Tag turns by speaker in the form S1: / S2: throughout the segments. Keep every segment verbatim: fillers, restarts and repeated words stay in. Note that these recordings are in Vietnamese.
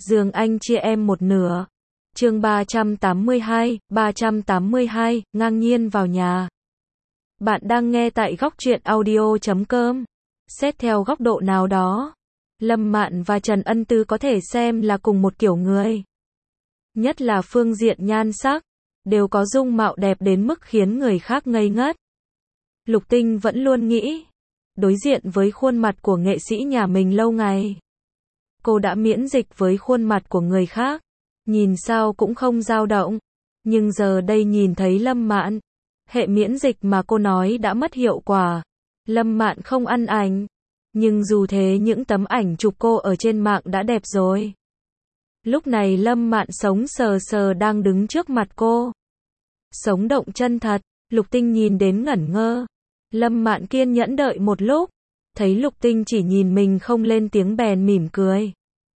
S1: giường anh chia em một nửa. Chương ba trăm tám mươi hai, ba trăm tám mươi hai, ngang nhiên vào nhà. Bạn đang nghe tại góc truyện audio chấm com. Xét theo góc độ nào đó, Lâm Mạn và Trần Ân Tư có thể xem là cùng một kiểu người. Nhất là phương diện nhan sắc, đều có dung mạo đẹp đến mức khiến người khác ngây ngất. Lục Tinh vẫn luôn nghĩ, đối diện với khuôn mặt của nghệ sĩ nhà mình lâu ngày, cô đã miễn dịch với khuôn mặt của người khác, nhìn sao cũng không dao động. Nhưng giờ đây nhìn thấy Lâm Mạn, hệ miễn dịch mà cô nói đã mất hiệu quả. Lâm Mạn không ăn ảnh, nhưng dù thế những tấm ảnh chụp cô ở trên mạng đã đẹp rồi. Lúc này Lâm Mạn sống sờ sờ đang đứng trước mặt cô. Sống động chân thật, Lục Tinh nhìn đến ngẩn ngơ. Lâm Mạn kiên nhẫn đợi một lúc, thấy Lục Tinh chỉ nhìn mình không lên tiếng bèn mỉm cười.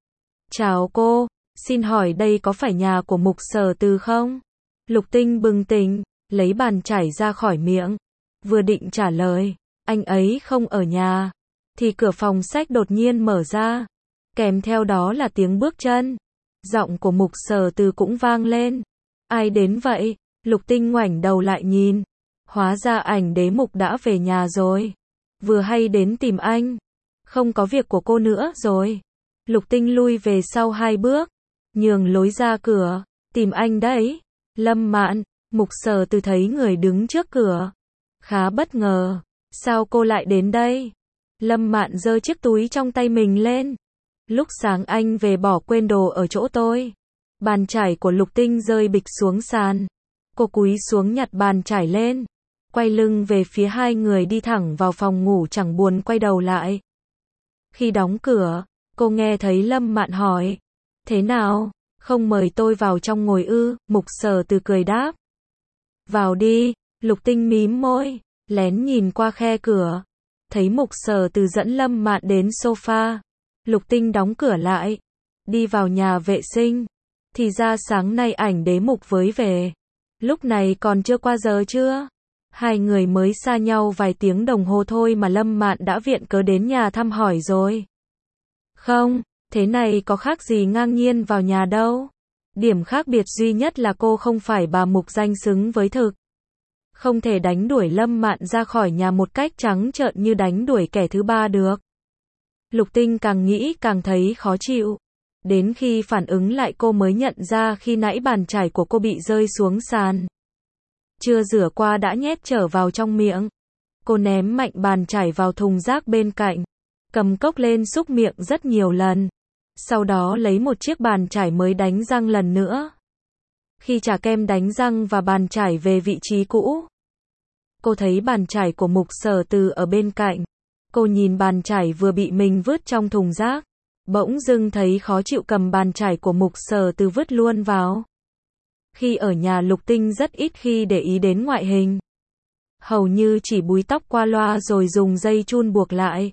S1: Chào cô, xin hỏi đây có phải nhà của Mục Sở Từ không? Lục Tinh bừng tỉnh, lấy bàn chải ra khỏi miệng. Vừa định trả lời, anh ấy không ở nhà, thì cửa phòng sách đột nhiên mở ra. Kèm theo đó là tiếng bước chân. Giọng của Mục Sở Từ cũng vang lên. Ai đến vậy? Lục Tinh ngoảnh đầu lại nhìn. Hóa ra ảnh đế Mục đã về nhà rồi. Vừa hay đến tìm anh. Không có việc của cô nữa rồi. Lục Tinh lui về sau hai bước, nhường lối ra cửa. Tìm anh đấy. Lâm Mạn, Mục Sở Từ thấy người đứng trước cửa. Khá bất ngờ. Sao cô lại đến đây? Lâm Mạn giơ chiếc túi trong tay mình lên. Lúc sáng anh về bỏ quên đồ ở chỗ tôi. Bàn chải của Lục Tinh rơi bịch xuống sàn. Cô cúi xuống nhặt bàn chải lên, quay lưng về phía hai người đi thẳng vào phòng ngủ chẳng buồn quay đầu lại. Khi đóng cửa, cô nghe thấy Lâm Mạn hỏi. Thế nào, không mời tôi vào trong ngồi ư? Mục Sở Từ cười đáp. Vào đi. Lục Tinh mím môi, lén nhìn qua khe cửa. Thấy Mục Sở Từ dẫn Lâm Mạn đến sofa. Lục Tinh đóng cửa lại, đi vào nhà vệ sinh. Thì ra sáng nay ảnh đế Mục với về. Lúc này còn chưa qua giờ chưa? Hai người mới xa nhau vài tiếng đồng hồ thôi mà Lâm Mạn đã viện cớ đến nhà thăm hỏi rồi. Không, thế này có khác gì ngang nhiên vào nhà đâu. Điểm khác biệt duy nhất là cô không phải bà Mục danh xứng với thực. Không thể đánh đuổi Lâm Mạn ra khỏi nhà một cách trắng trợn như đánh đuổi kẻ thứ ba được. Lục Tinh càng nghĩ càng thấy khó chịu. Đến khi phản ứng lại cô mới nhận ra khi nãy bàn chải của cô bị rơi xuống sàn. Chưa rửa qua đã nhét trở vào trong miệng. Cô ném mạnh bàn chải vào thùng rác bên cạnh. Cầm cốc lên xúc miệng rất nhiều lần. Sau đó lấy một chiếc bàn chải mới đánh răng lần nữa. Khi chà kem đánh răng và bàn chải về vị trí cũ, cô thấy bàn chải của Mục Sở Từ ở bên cạnh. Cô nhìn bàn chải vừa bị mình vứt trong thùng rác. Bỗng dưng thấy khó chịu cầm bàn chải của Mục Sở Từ vứt luôn vào. Khi ở nhà Lục Tinh rất ít khi để ý đến ngoại hình. Hầu như chỉ búi tóc qua loa rồi dùng dây chun buộc lại.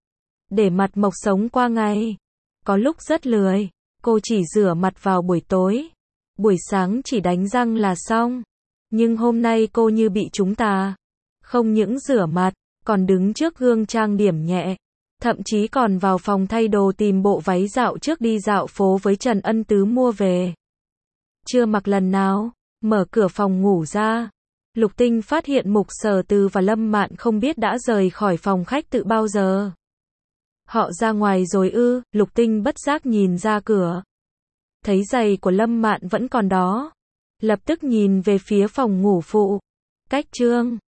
S1: Để mặt mộc sống qua ngày. Có lúc rất lười, cô chỉ rửa mặt vào buổi tối. Buổi sáng chỉ đánh răng là xong. Nhưng hôm nay cô như bị trúng tà. Không những rửa mặt, còn đứng trước gương trang điểm nhẹ. Thậm chí còn vào phòng thay đồ tìm bộ váy dạo trước đi dạo phố với Trần Ân Tứ mua về. Chưa mặc lần nào, mở cửa phòng ngủ ra. Lục Tinh phát hiện Mục Sở Từ và Lâm Mạn không biết đã rời khỏi phòng khách từ bao giờ. Họ ra ngoài rồi ư? Lục Tinh bất giác nhìn ra cửa. Thấy giày của Lâm Mạn vẫn còn đó. Lập tức nhìn về phía phòng ngủ phụ. Cách chương